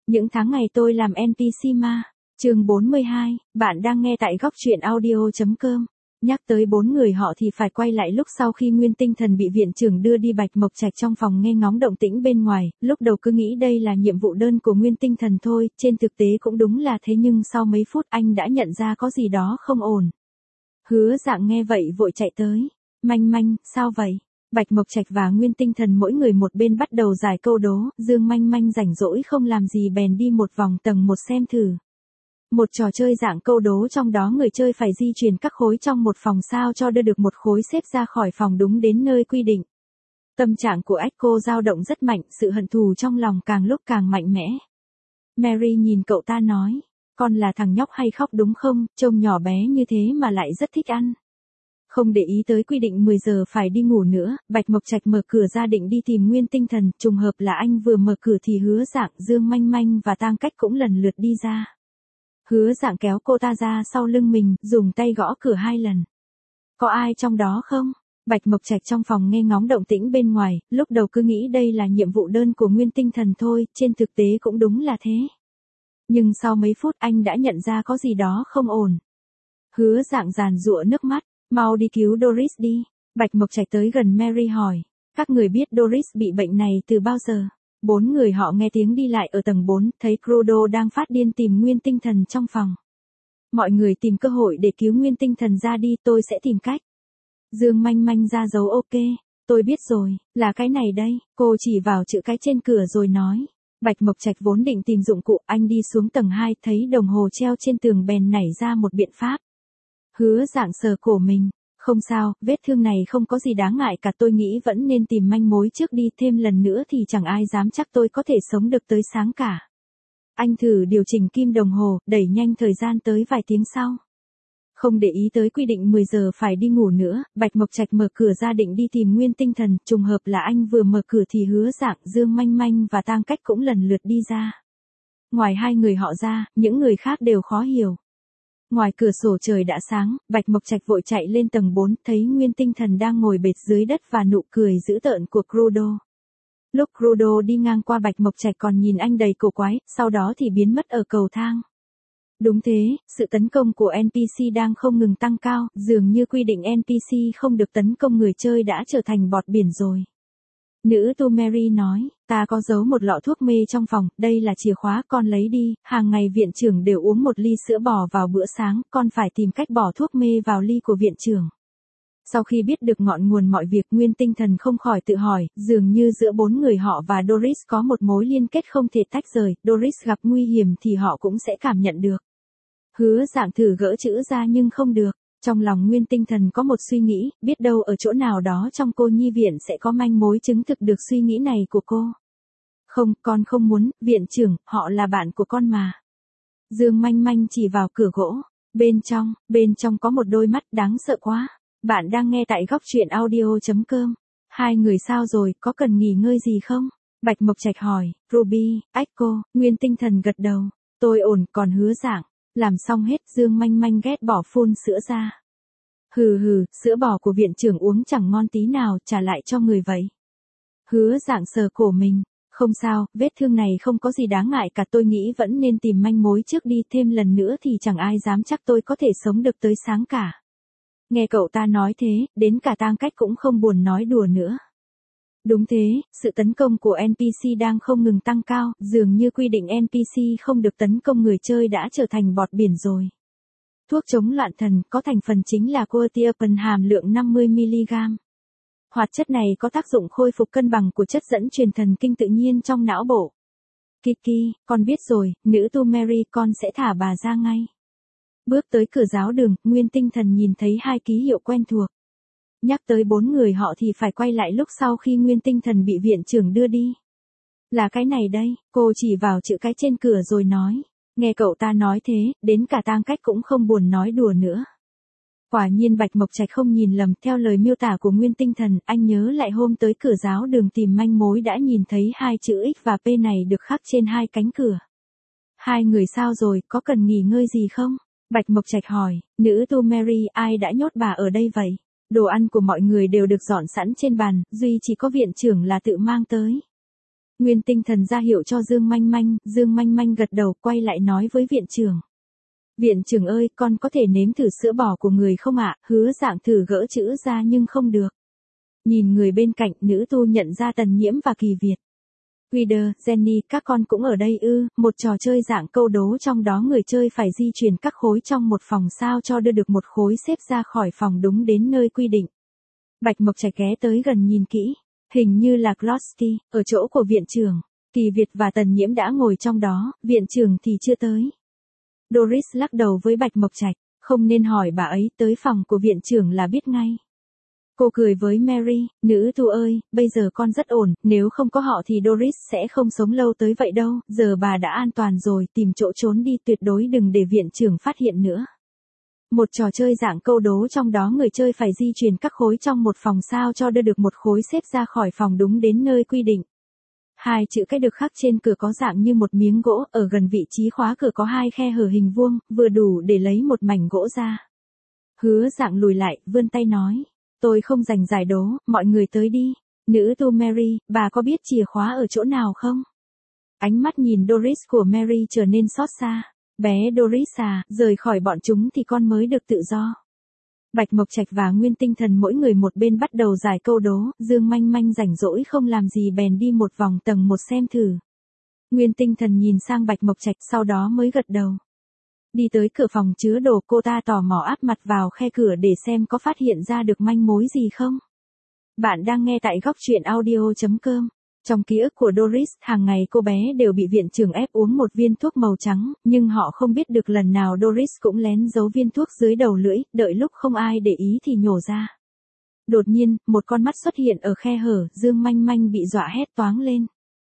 Những tháng ngày tôi làm NPC ma. Chương 42, bạn đang nghe tại góc truyện audio.com. Nhắc tới 4 người họ thì phải quay lại lúc sau khi Nguyên Tinh Thần bị viện trưởng đưa đi Bạch Mộc Trạch trong phòng nghe ngóng động tĩnh bên ngoài, lúc đầu cứ nghĩ đây là nhiệm vụ đơn của Nguyên Tinh Thần thôi, trên thực tế cũng đúng là thế nhưng sau mấy phút anh đã nhận ra có gì đó không ổn. Hứa Dạng nghe vậy vội chạy tới. Manh Manh, sao vậy? Bạch Mộc Trạch và Nguyên Tinh Thần mỗi người một bên bắt đầu giải câu đố, Dương Manh Manh rảnh rỗi không làm gì bèn đi một vòng tầng 1 xem thử. Một trò chơi dạng câu đố trong đó người chơi phải di chuyển các khối trong một phòng sao cho đưa được một khối xếp ra khỏi phòng đúng đến nơi quy định. Tâm trạng của Echo dao động rất mạnh, sự hận thù trong lòng càng lúc càng mạnh mẽ. Mary nhìn cậu ta nói, con là thằng nhóc hay khóc đúng không, trông nhỏ bé như thế mà lại rất thích ăn. Không để ý tới quy định 10 giờ phải đi ngủ nữa, Bạch Mộc Trạch mở cửa ra định đi tìm Nguyên Tinh Thần, trùng hợp là anh vừa mở cửa thì Hứa Dạng, Dương Manh Manh và Tang Cách cũng lần lượt đi ra. Hứa Dạng kéo cô ta ra sau lưng mình, dùng tay gõ cửa 2 lần. Có ai trong đó không? Bạch Mộc Trạch trong phòng nghe ngóng động tĩnh bên ngoài, lúc đầu cứ nghĩ đây là nhiệm vụ đơn của Nguyên Tinh Thần thôi, trên thực tế cũng đúng là thế. Nhưng sau mấy phút anh đã nhận ra có gì đó không ổn. Hứa Dạng giàn giụa nước mắt, mau đi cứu Doris đi. Bạch Mộc Trạch tới gần Mary hỏi, các người biết Doris bị bệnh này từ bao giờ? 4 người họ nghe tiếng đi lại ở tầng 4, thấy Crudo đang phát điên tìm Nguyên Tinh Thần trong phòng. Mọi người tìm cơ hội để cứu Nguyên Tinh Thần ra đi, tôi sẽ tìm cách. Dương Manh Manh ra dấu ok, tôi biết rồi, là cái này đây, cô chỉ vào chữ cái trên cửa rồi nói. Bạch Mộc Trạch vốn định tìm dụng cụ, anh đi xuống tầng 2 thấy đồng hồ treo trên tường bèn nảy ra một biện pháp. Hứa Dạng sờ cổ mình, không sao, vết thương này không có gì đáng ngại cả, tôi nghĩ vẫn nên tìm manh mối trước đi, thêm lần nữa thì chẳng ai dám chắc tôi có thể sống được tới sáng cả. Anh thử điều chỉnh kim đồng hồ, đẩy nhanh thời gian tới vài tiếng sau. Không để ý tới quy định 10 giờ phải đi ngủ nữa, Bạch Mộc Trạch mở cửa ra định đi tìm Nguyên Tinh Thần, trùng hợp là anh vừa mở cửa thì Hứa Dạng, Dương Manh Manh và Tang Cách cũng lần lượt đi ra. Ngoài 2 người họ ra, những người khác đều khó hiểu. Ngoài cửa sổ trời đã sáng, Bạch Mộc Trạch vội chạy lên tầng 4, thấy Nguyên Tinh Thần đang ngồi bệt dưới đất và nụ cười dữ tợn của Crudo. Lúc Crudo đi ngang qua Bạch Mộc Trạch còn nhìn anh đầy cổ quái, sau đó thì biến mất ở cầu thang. Đúng thế, sự tấn công của NPC đang không ngừng tăng cao, dường như quy định NPC không được tấn công người chơi đã trở thành bọt biển rồi. Nữ tu Mary nói, ta có giấu một lọ thuốc mê trong phòng, đây là chìa khóa, con lấy đi, hàng ngày viện trưởng đều uống một ly sữa bò vào bữa sáng, con phải tìm cách bỏ thuốc mê vào ly của viện trưởng. Sau khi biết được ngọn nguồn mọi việc, Nguyên Tinh Thần không khỏi tự hỏi, dường như giữa 4 người họ và Doris có một mối liên kết không thể tách rời, Doris gặp nguy hiểm thì họ cũng sẽ cảm nhận được. Hứa Dạng thử gỡ chữ ra nhưng không được. Trong lòng Nguyên Tinh Thần có một suy nghĩ, biết đâu ở chỗ nào đó trong cô nhi viện sẽ có manh mối chứng thực được suy nghĩ này của cô. Không, con không muốn, viện trưởng, họ là bạn của con mà. Dương Manh Manh chỉ vào cửa gỗ. Bên trong có một đôi mắt đáng sợ quá. Bạn đang nghe tại góc truyện audio.com. 2 người sao rồi, có cần nghỉ ngơi gì không? Bạch Mộc Trạch hỏi, Ruby, Echo, Nguyên Tinh Thần gật đầu. Tôi ổn, còn Hứa Dạng. Làm xong hết, Dương Manh Manh ghét bỏ phun sữa ra. Hừ, sữa bò của viện trưởng uống chẳng ngon tí nào, trả lại cho người vậy. Hứa Dạng sờ cổ mình, không sao, vết thương này không có gì đáng ngại cả, tôi nghĩ vẫn nên tìm manh mối trước đi, thêm lần nữa thì chẳng ai dám chắc tôi có thể sống được tới sáng cả. Nghe cậu ta nói thế, đến cả Tang Cách cũng không buồn nói đùa nữa. Đúng thế, sự tấn công của NPC đang không ngừng tăng cao, dường như quy định NPC không được tấn công người chơi đã trở thành bọt biển rồi. Thuốc chống loạn thần có thành phần chính là quetiapine hàm lượng 50mg. Hoạt chất này có tác dụng khôi phục cân bằng của chất dẫn truyền thần kinh tự nhiên trong não bộ. Kiki, con biết rồi, nữ tu Mary, con sẽ thả bà ra ngay. Bước tới cửa giáo đường, Nguyên Tinh Thần nhìn thấy 2 ký hiệu quen thuộc. Nhắc tới 4 người họ thì phải quay lại lúc sau khi Nguyên Tinh Thần bị viện trưởng đưa đi. Là cái này đây, cô chỉ vào chữ cái trên cửa rồi nói. Nghe cậu ta nói thế, đến cả Tang Cách cũng không buồn nói đùa nữa. Quả nhiên Bạch Mộc Trạch không nhìn lầm, theo lời miêu tả của Nguyên Tinh Thần, anh nhớ lại hôm tới cửa giáo đường tìm manh mối đã nhìn thấy 2 chữ X và P này được khắc trên 2 cánh cửa. 2 người sao rồi, có cần nghỉ ngơi gì không? Bạch Mộc Trạch hỏi, nữ tu Mary, ai đã nhốt bà ở đây vậy? Đồ ăn của mọi người đều được dọn sẵn trên bàn, duy chỉ có viện trưởng là tự mang tới. Nguyên Tinh Thần ra hiệu cho Dương Manh Manh gật đầu quay lại nói với viện trưởng. Viện trưởng ơi, con có thể nếm thử sữa bò của người không ạ? Hứa Dạng thử gỡ chữ ra nhưng không được. Nhìn người bên cạnh, nữ tu nhận ra Tần Nhiễm và Kỳ Việt. Guider, Jenny, các con cũng ở đây ư? Một trò chơi dạng câu đố trong đó người chơi phải di chuyển các khối trong một phòng sao cho đưa được một khối xếp ra khỏi phòng đúng đến nơi quy định. Bạch Mộc Trạch ghé tới gần nhìn kỹ. Hình như là Closty, ở chỗ của viện trưởng. Kỳ Việt và Tần Nhiễm đã ngồi trong đó, viện trưởng thì chưa tới. Doris lắc đầu với Bạch Mộc Trạch, không nên hỏi bà ấy, tới phòng của viện trưởng là biết ngay. Cô cười với Mary, nữ tu ơi, bây giờ con rất ổn, nếu không có họ thì Doris sẽ không sống lâu tới vậy đâu, giờ bà đã an toàn rồi, tìm chỗ trốn đi, tuyệt đối đừng để viện trưởng phát hiện nữa. Một trò chơi dạng câu đố trong đó người chơi phải di chuyển các khối trong một phòng sao cho đưa được một khối xếp ra khỏi phòng đúng đến nơi quy định. Hai chữ cái được khắc trên cửa có dạng như một miếng gỗ, ở gần vị trí khóa cửa có hai khe hở hình vuông, vừa đủ để lấy một mảnh gỗ ra. Hứa Dạng lùi lại, vươn tay nói, tôi không dành giải đố, mọi người tới đi. Nữ tu Mary, bà có biết chìa khóa ở chỗ nào không? Ánh mắt nhìn Doris của Mary trở nên xót xa. Bé Doris à, rời khỏi bọn chúng thì con mới được tự do. Bạch Mộc Trạch và Nguyên Tinh Thần mỗi người một bên bắt đầu giải câu đố, Dương Manh Manh rảnh rỗi không làm gì bèn đi một vòng tầng một xem thử. Nguyên Tinh Thần nhìn sang Bạch Mộc Trạch sau đó mới gật đầu. Đi tới cửa phòng chứa đồ, cô ta tò mò áp mặt vào khe cửa để xem có phát hiện ra được manh mối gì không. Bạn đang nghe tại góc truyện audio.com. Trong ký ức của Doris, hàng ngày cô bé đều bị viện trưởng ép uống một viên thuốc màu trắng, nhưng họ không biết được lần nào Doris cũng lén giấu viên thuốc dưới đầu lưỡi, đợi lúc không ai để ý thì nhổ ra. Đột nhiên, một con mắt xuất hiện ở khe hở, Dương Manh Manh bị dọa hét toáng lên.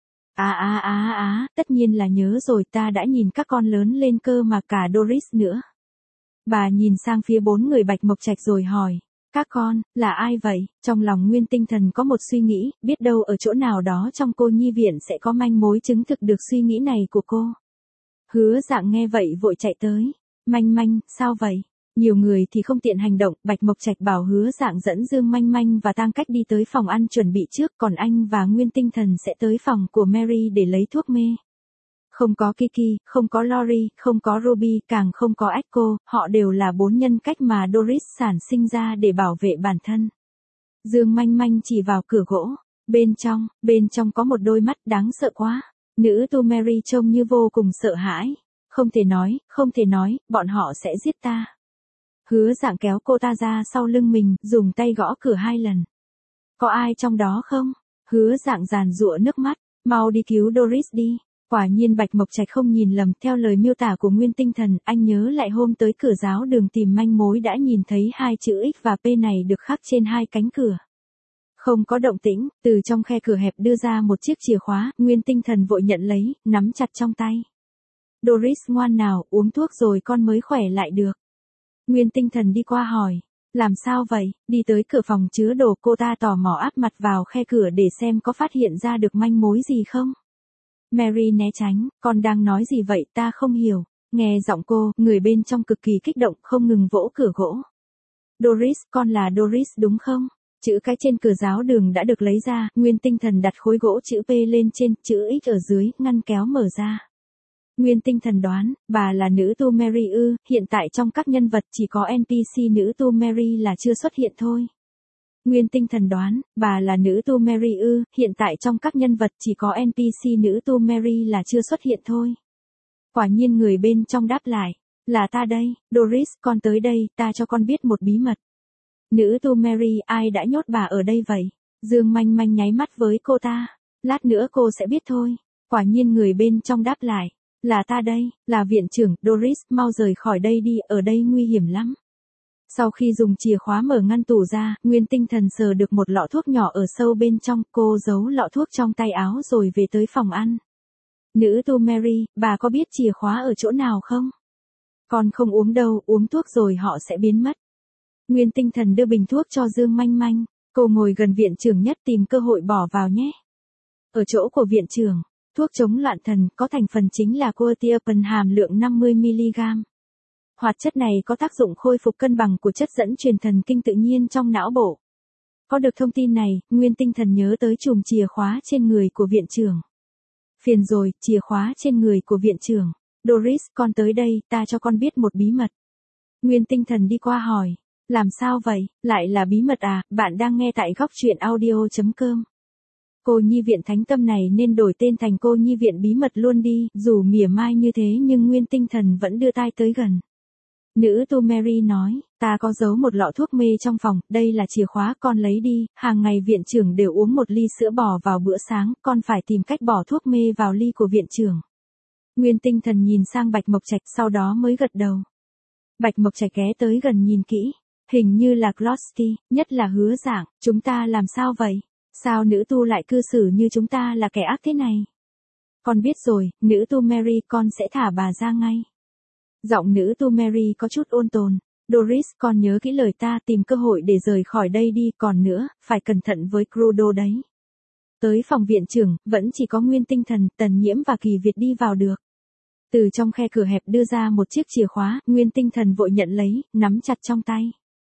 Tất nhiên là nhớ rồi, ta đã nhìn các con lớn lên cơ mà, cả Doris nữa. Bà nhìn sang phía bốn người Bạch Mộc Trạch rồi hỏi. Các con, là ai vậy? Trong lòng Nguyên Tinh Thần có một suy nghĩ, biết đâu ở chỗ nào đó trong cô nhi viện sẽ có manh mối chứng thực được suy nghĩ này của cô. Hứa Dạng nghe vậy vội chạy tới. Manh Manh, sao vậy? Nhiều người thì không tiện hành động, Bạch Mộc Trạch bảo Hứa Dạng dẫn Dương Manh Manh và Tang Cách đi tới phòng ăn chuẩn bị trước, còn anh và Nguyên Tinh Thần sẽ tới phòng của Mary để lấy thuốc mê. Không có Kiki, không có Lori, không có Ruby, càng không có Echo, họ đều là bốn nhân cách mà Doris sản sinh ra để bảo vệ bản thân. Dương Manh Manh chỉ vào cửa gỗ, bên trong có một đôi mắt đáng sợ quá. Nữ tu Mary trông như vô cùng sợ hãi. Không thể nói, bọn họ sẽ giết ta. Hứa Dạng kéo cô ta ra sau lưng mình, dùng tay gõ cửa 2 lần. Có ai trong đó không? Hứa Dạng giàn giụa nước mắt, mau đi cứu Doris đi. Quả nhiên Bạch Mộc Trạch không nhìn lầm, theo lời miêu tả của Nguyên Tinh Thần, anh nhớ lại hôm tới cửa giáo đường tìm manh mối đã nhìn thấy hai chữ X và P này được khắc trên hai cánh cửa. Không có động tĩnh, từ trong khe cửa hẹp đưa ra một chiếc chìa khóa, Nguyên Tinh Thần vội nhận lấy, nắm chặt trong tay. Doris ngoan nào, uống thuốc rồi con mới khỏe lại được. Nguyên Tinh Thần đi qua hỏi, làm sao vậy? Đi tới cửa phòng chứa đồ, cô ta tò mò áp mặt vào khe cửa để xem có phát hiện ra được manh mối gì không. Mary né tránh, con đang nói gì vậy, ta không hiểu. Nghe giọng cô, người bên trong cực kỳ kích động, không ngừng vỗ cửa gỗ. Doris, con là Doris đúng không? Chữ cái trên cửa giáo đường đã được lấy ra, Nguyên Tinh Thần đặt khối gỗ chữ P lên trên, chữ X ở dưới, ngăn kéo mở ra. Nguyên Tinh Thần đoán, bà là nữ tu Mary ư? Hiện tại trong các nhân vật chỉ có NPC nữ tu Mary là chưa xuất hiện thôi. Nguyên Tinh Thần đoán, bà là nữ tu Mary ư? Hiện tại trong các nhân vật chỉ có NPC nữ tu Mary là chưa xuất hiện thôi. Quả nhiên người bên trong đáp lại, là ta đây, Doris, con tới đây, ta cho con biết một bí mật. Nữ tu Mary, ai đã nhốt bà ở đây vậy? Dương Manh Manh nháy mắt với cô ta, lát nữa cô sẽ biết thôi. Quả nhiên người bên trong đáp lại, là ta đây, là viện trưởng. Doris, mau rời khỏi đây đi, ở đây nguy hiểm lắm. Sau khi dùng chìa khóa mở ngăn tủ ra, Nguyên Tinh Thần sờ được một lọ thuốc nhỏ ở sâu bên trong, cô giấu lọ thuốc trong tay áo rồi về tới phòng ăn. Nữ tu Mary, bà có biết chìa khóa ở chỗ nào không? Con không uống đâu, uống thuốc rồi họ sẽ biến mất. Nguyên Tinh Thần đưa bình thuốc cho Dương Manh Manh, cô ngồi gần viện trưởng nhất tìm cơ hội bỏ vào nhé. Ở chỗ của viện trưởng, thuốc chống loạn thần có thành phần chính là quetiapine hàm lượng 50mg. Hoạt chất này có tác dụng khôi phục cân bằng của chất dẫn truyền thần kinh tự nhiên trong não bộ. Có được thông tin này, Nguyên Tinh Thần nhớ tới chùm chìa khóa trên người của viện trưởng. Phiền rồi, chìa khóa trên người của viện trưởng. Doris, con tới đây, ta cho con biết một bí mật. Nguyên Tinh Thần đi qua hỏi. Làm sao vậy, lại là bí mật à, bạn đang nghe tại góc truyện audio.com. Cô nhi viện thánh tâm này nên đổi tên thành cô nhi viện bí mật luôn đi, dù mỉa mai như thế nhưng Nguyên Tinh Thần vẫn đưa tai tới gần. Nữ tu Mary nói, ta có giấu một lọ thuốc mê trong phòng, đây là chìa khóa, con lấy đi, hàng ngày viện trưởng đều uống một ly sữa bò vào bữa sáng, con phải tìm cách bỏ thuốc mê vào ly của viện trưởng. Nguyên Tinh Thần nhìn sang Bạch Mộc Trạch sau đó mới gật đầu. Bạch Mộc Trạch ghé tới gần nhìn kỹ, hình như là Closty, nhất là Hứa Dạng, chúng ta làm sao vậy? Sao nữ tu lại cư xử như chúng ta là kẻ ác thế này? Con biết rồi, nữ tu Mary, con sẽ thả bà ra ngay. Giọng nữ tu Mary có chút ôn tồn. Doris, con nhớ kỹ lời ta, tìm cơ hội để rời khỏi đây đi, còn nữa, phải cẩn thận với Crudo đấy. Tới phòng viện trưởng, vẫn chỉ có Nguyên Tinh Thần, Tần Nhiễm và Kỳ Việt đi vào được. Từ trong khe cửa hẹp đưa ra một chiếc chìa khóa, Nguyên Tinh Thần vội nhận lấy, nắm chặt trong tay.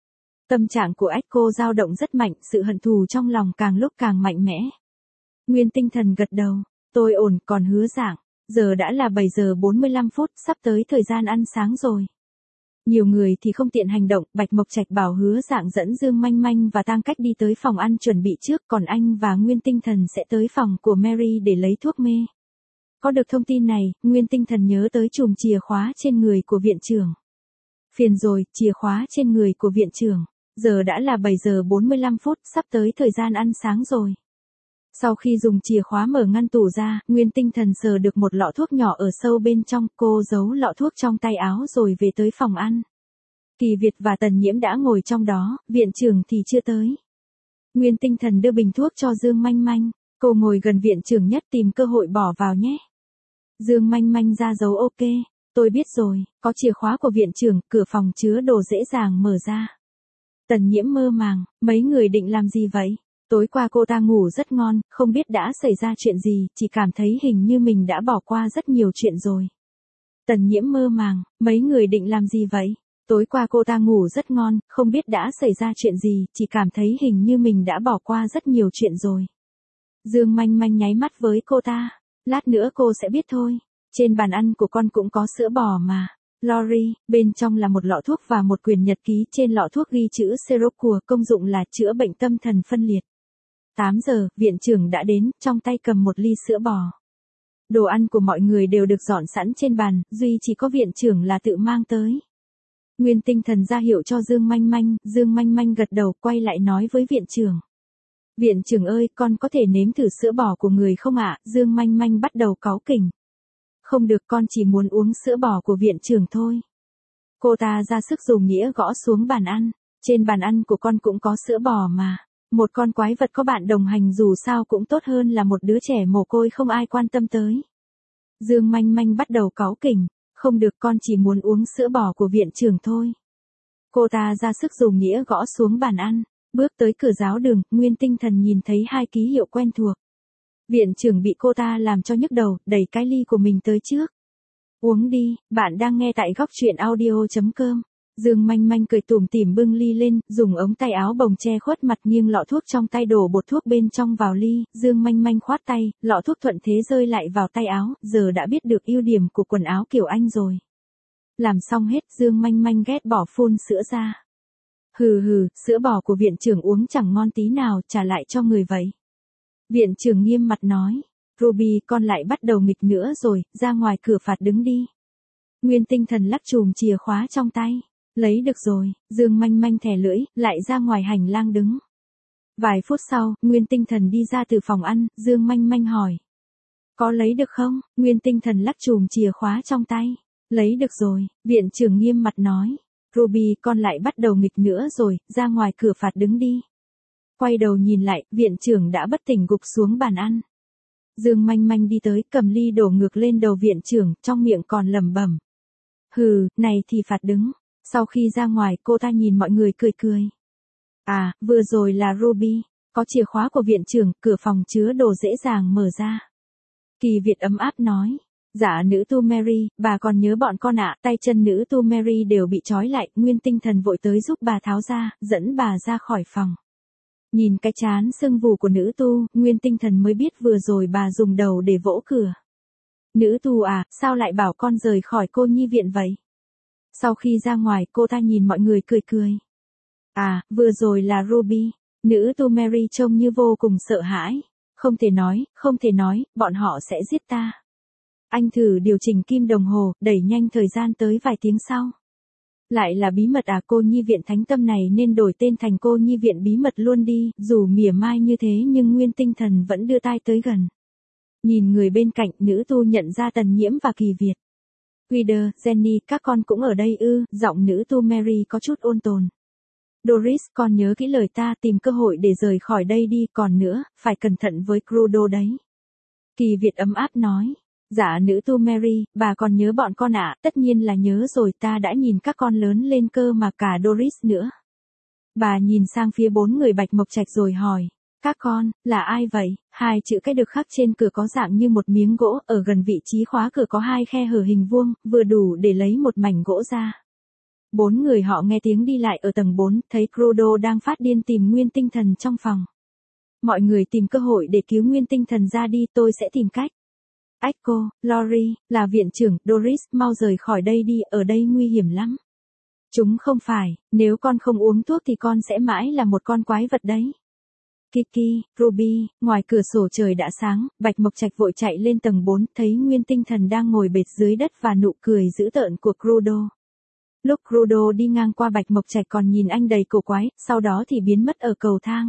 Tâm trạng của Echo dao động rất mạnh, sự hận thù trong lòng càng lúc càng mạnh mẽ. Nguyên Tinh Thần gật đầu, tôi ổn, còn Hứa Dạng, giờ đã là 7 giờ 45 phút, sắp tới thời gian ăn sáng rồi. Nhiều người thì không tiện hành động, Bạch Mộc Trạch bảo Hứa Dạng dẫn Dương Manh Manh và Tang Cách đi tới phòng ăn chuẩn bị trước, còn anh và Nguyên Tinh Thần sẽ tới phòng của Mary để lấy thuốc mê. Có được thông tin này, Nguyên Tinh Thần nhớ tới chùm chìa khóa trên người của viện trưởng. Phiền rồi, chìa khóa trên người của viện trưởng. Giờ đã là 7 giờ 45 phút, sắp tới thời gian ăn sáng rồi. Sau khi dùng chìa khóa mở ngăn tủ ra, Nguyên Tinh Thần sờ được một lọ thuốc nhỏ ở sâu bên trong, cô giấu lọ thuốc trong tay áo rồi về tới phòng ăn. Kỳ Việt và Tần Nhiễm đã ngồi trong đó, viện trưởng thì chưa tới. Nguyên Tinh Thần đưa bình thuốc cho Dương Manh Manh, cô ngồi gần viện trưởng nhất, tìm cơ hội bỏ vào nhé. Dương Manh Manh ra dấu ok, tôi biết rồi, có chìa khóa của viện trưởng, cửa phòng chứa đồ dễ dàng mở ra. Tần Nhiễm mơ màng, mấy người định làm gì vậy? Tối qua cô ta ngủ rất ngon, không biết đã xảy ra chuyện gì, chỉ cảm thấy hình như mình đã bỏ qua rất nhiều chuyện rồi. Tần Nhiễm mơ màng, mấy người định làm gì vậy? Tối qua cô ta ngủ rất ngon, không biết đã xảy ra chuyện gì, chỉ cảm thấy hình như mình đã bỏ qua rất nhiều chuyện rồi. Dương Manh Manh nháy mắt với cô ta, lát nữa cô sẽ biết thôi, trên bàn ăn của con cũng có sữa bò mà. Lori, bên trong là một lọ thuốc và một quyển nhật ký, trên lọ thuốc ghi chữ Seroquel, công dụng là chữa bệnh tâm thần phân liệt. 8 giờ, viện trưởng đã đến, trong tay cầm một ly sữa bò. Đồ ăn của mọi người đều được dọn sẵn trên bàn, duy chỉ có viện trưởng là tự mang tới. Nguyên Tinh Thần ra hiệu cho Dương Manh Manh gật đầu, quay lại nói với viện trưởng. Viện trưởng ơi, con có thể nếm thử sữa bò của người không ạ? Dương Manh Manh bắt đầu cáu kỉnh. Không được, con chỉ muốn uống sữa bò của viện trưởng thôi. Cô ta ra sức dùng nghĩa gõ xuống bàn ăn. Trên bàn ăn của con cũng có sữa bò mà. Một con quái vật có bạn đồng hành dù sao cũng tốt hơn là một đứa trẻ mồ côi không ai quan tâm tới. Dương Manh Manh bắt đầu cáu kỉnh. Không được, con chỉ muốn uống sữa bò của viện trưởng thôi. Cô ta ra sức dùng nghĩa gõ xuống bàn ăn. Bước tới cửa giáo đường, Nguyên Tinh Thần nhìn thấy hai ký hiệu quen thuộc. Viện trưởng bị cô ta làm cho nhức đầu, đẩy cái ly của mình tới trước. Uống đi, bạn đang nghe tại góc truyện audio.com. Dương Manh Manh cười tủm tỉm bưng ly lên, dùng ống tay áo bồng che khuất mặt, nghiêng lọ thuốc trong tay đổ bột thuốc bên trong vào ly. Dương Manh Manh khoát tay, lọ thuốc thuận thế rơi lại vào tay áo, giờ đã biết được ưu điểm của quần áo kiểu Anh rồi. Làm xong hết, Dương Manh Manh ghét bỏ phun sữa ra. Hừ hừ, sữa bò của viện trưởng uống chẳng ngon tí nào, trả lại cho người vậy. Viện trưởng nghiêm mặt nói, Ruby, con lại bắt đầu nghịch nữa rồi, ra ngoài cửa phạt đứng đi. Nguyên Tinh Thần lắc chùm chìa khóa trong tay, lấy được rồi, Dương Manh Manh thè lưỡi, lại ra ngoài hành lang đứng. Vài phút sau, Nguyên Tinh Thần đi ra từ phòng ăn, Dương Manh Manh hỏi. Có lấy được không? Nguyên Tinh Thần lắc chùm chìa khóa trong tay, lấy được rồi, viện trưởng nghiêm mặt nói. Ruby, con lại bắt đầu nghịch nữa rồi, ra ngoài cửa phạt đứng đi. Quay đầu nhìn lại, viện trưởng đã bất tỉnh gục xuống bàn ăn. Dương Manh Manh đi tới, cầm ly đổ ngược lên đầu viện trưởng, trong miệng còn lẩm bẩm. Hừ, này thì phạt đứng. Sau khi ra ngoài, cô ta nhìn mọi người cười cười. À, vừa rồi là Ruby, có chìa khóa của viện trưởng, cửa phòng chứa đồ dễ dàng mở ra. Kỳ Việt ấm áp nói. Dạ nữ tu Mary, bà còn nhớ bọn con ạ, tay chân nữ tu Mary đều bị trói lại, Nguyên Tinh Thần vội tới giúp bà tháo ra, dẫn bà ra khỏi phòng. Nhìn cái trán sưng vù của nữ tu, Nguyên Tinh Thần mới biết vừa rồi bà dùng đầu để vỗ cửa. Nữ tu à, sao lại bảo con rời khỏi cô nhi viện vậy? Sau khi ra ngoài cô ta nhìn mọi người cười cười. À, vừa rồi là Ruby. Nữ tu Mary trông như vô cùng sợ hãi. Không thể nói, bọn họ sẽ giết ta. Anh thử điều chỉnh kim đồng hồ, đẩy nhanh thời gian tới vài tiếng sau. Lại là bí mật à, cô nhi viện thánh tâm này nên đổi tên thành cô nhi viện bí mật luôn đi, dù mỉa mai như thế nhưng Nguyên Tinh Thần vẫn đưa tai tới gần. Nhìn người bên cạnh, nữ tu nhận ra Tần Nhiễm và Kỳ Việt. Guider, Jenny, các con cũng ở đây ư? Giọng nữ tu Mary có chút ôn tồn. Doris, con nhớ kỹ lời ta, tìm cơ hội để rời khỏi đây đi, còn nữa, phải cẩn thận với Crudo đấy. Kỳ Việt ấm áp nói. Dạ nữ tu Mary, bà còn nhớ bọn con ạ, tất nhiên là nhớ rồi, ta đã nhìn các con lớn lên cơ mà, cả Doris nữa. Bà nhìn sang phía 4 người Bạch Mộc Trạch rồi hỏi. Các con, là ai vậy? 2 chữ cái được khắc trên cửa có dạng như một miếng gỗ, ở gần vị trí khóa cửa có 2 khe hở hình vuông, vừa đủ để lấy một mảnh gỗ ra. 4 người họ nghe tiếng đi lại ở tầng 4, thấy Crudo đang phát điên tìm Nguyên Tinh Thần trong phòng. Mọi người tìm cơ hội để cứu Nguyên Tinh Thần ra đi, tôi sẽ tìm cách. Echo, Lori, là viện trưởng, Doris, mau rời khỏi đây đi, ở đây nguy hiểm lắm. Chúng không phải, nếu con không uống thuốc thì con sẽ mãi là một con quái vật đấy. Kiki, Ruby, ngoài cửa sổ trời đã sáng, Bạch Mộc Trạch vội chạy lên tầng 4, thấy Nguyên Tinh Thần đang ngồi bệt dưới đất và nụ cười dữ tợn của Crudo. Lúc Crudo đi ngang qua Bạch Mộc Trạch còn nhìn anh đầy cổ quái, sau đó thì biến mất ở cầu thang.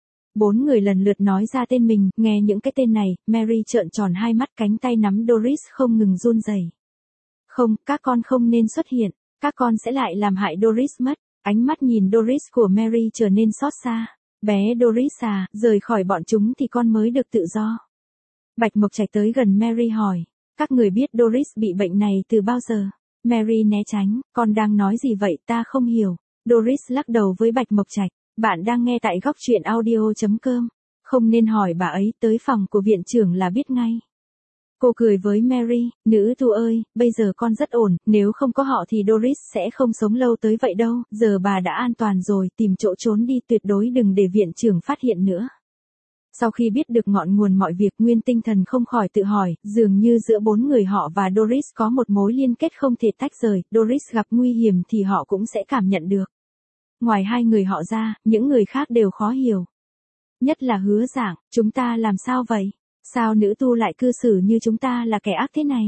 4 người lần lượt nói ra tên mình, nghe những cái tên này, Mary trợn tròn hai mắt, cánh tay nắm Doris không ngừng run rẩy. Không, các con không nên xuất hiện, các con sẽ lại làm hại Doris mất. Ánh mắt nhìn Doris của Mary trở nên xót xa. Bé Doris à, rời khỏi bọn chúng thì con mới được tự do. Bạch Mộc Trạch tới gần Mary hỏi, các người biết Doris bị bệnh này từ bao giờ? Mary né tránh, con đang nói gì vậy, ta không hiểu. Doris lắc đầu với Bạch Mộc Trạch. Bạn đang nghe tại góc truyện audio.com. Không nên hỏi bà ấy, tới phòng của viện trưởng là biết ngay. Cô cười với Mary, nữ tu ơi, bây giờ con rất ổn, nếu không có họ thì Doris sẽ không sống lâu tới vậy đâu, giờ bà đã an toàn rồi, tìm chỗ trốn đi, tuyệt đối đừng để viện trưởng phát hiện nữa. Sau khi biết được ngọn nguồn mọi việc, Nguyên Tinh Thần không khỏi tự hỏi, dường như giữa 4 người họ và Doris có một mối liên kết không thể tách rời, Doris gặp nguy hiểm thì họ cũng sẽ cảm nhận được. Ngoài 2 người họ ra, những người khác đều khó hiểu. Nhất là Hứa Giảng, chúng ta làm sao vậy? Sao nữ tu lại cư xử như chúng ta là kẻ ác thế này?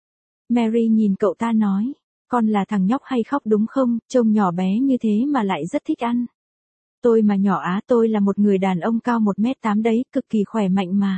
Mary nhìn cậu ta nói, con là thằng nhóc hay khóc đúng không, trông nhỏ bé như thế mà lại rất thích ăn. Tôi mà nhỏ á, tôi là một người đàn ông cao 1m8 đấy, cực kỳ khỏe mạnh mà.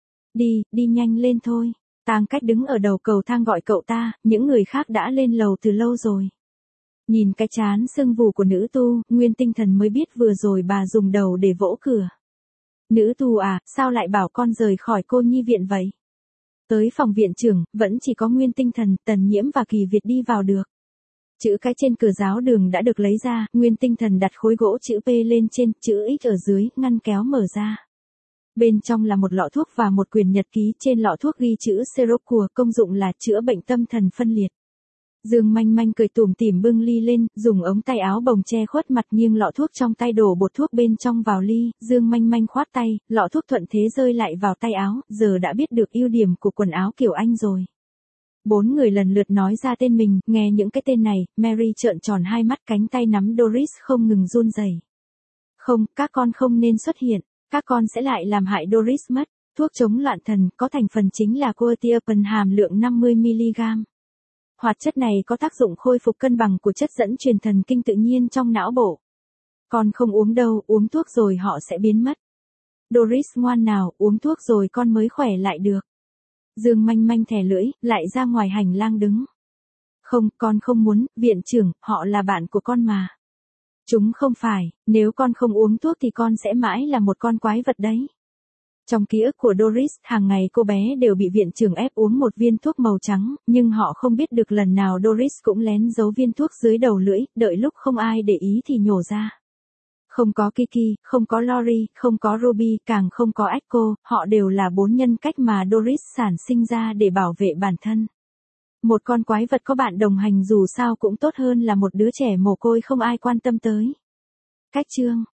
Đi nhanh lên thôi. Tang Cách đứng ở đầu cầu thang gọi cậu ta, những người khác đã lên lầu từ lâu rồi. Nhìn cái trán sưng vù của nữ tu, Nguyên Tinh Thần mới biết vừa rồi bà dùng đầu để vỗ cửa. Nữ tu à, sao lại bảo con rời khỏi cô nhi viện vậy? Tới phòng viện trưởng, vẫn chỉ có Nguyên Tinh Thần, Tần Nhiễm và Kỳ Việt đi vào được. Chữ cái trên cửa giáo đường đã được lấy ra, Nguyên Tinh Thần đặt khối gỗ chữ P lên trên, chữ X ở dưới, ngăn kéo mở ra. Bên trong là một lọ thuốc và một quyển nhật ký, trên lọ thuốc ghi chữ Seroquel, công dụng là chữa bệnh tâm thần phân liệt. Dương Manh Manh cười tủm tỉm bưng ly lên, dùng ống tay áo bồng che khuất mặt, nghiêng lọ thuốc trong tay đổ bột thuốc bên trong vào ly, Dương Manh Manh khoát tay, lọ thuốc thuận thế rơi lại vào tay áo, giờ đã biết được ưu điểm của quần áo kiểu Anh rồi. 4 người lần lượt nói ra tên mình, nghe những cái tên này, Mary trợn tròn hai mắt, cánh tay nắm Doris không ngừng run rẩy. Không, các con không nên xuất hiện, các con sẽ lại làm hại Doris mất. Thuốc chống loạn thần có thành phần chính là quetiapine hàm lượng 50mg. Hoạt chất này có tác dụng khôi phục cân bằng của chất dẫn truyền thần kinh tự nhiên trong não bộ. Con không uống đâu, uống thuốc rồi họ sẽ biến mất. Doris ngoan nào, uống thuốc rồi con mới khỏe lại được. Dương Manh Manh thè lưỡi, lại ra ngoài hành lang đứng. Không, con không muốn, viện trưởng, họ là bạn của con mà. Chúng không phải, nếu con không uống thuốc thì con sẽ mãi là một con quái vật đấy. Trong ký ức của Doris, hàng ngày cô bé đều bị viện trưởng ép uống một viên thuốc màu trắng, nhưng họ không biết được lần nào Doris cũng lén giấu viên thuốc dưới đầu lưỡi, đợi lúc không ai để ý thì nhổ ra. Không có Kiki, không có Lori, không có Ruby, càng không có Echo, họ đều là 4 nhân cách mà Doris sản sinh ra để bảo vệ bản thân. Một con quái vật có bạn đồng hành dù sao cũng tốt hơn là một đứa trẻ mồ côi không ai quan tâm tới. Cách chương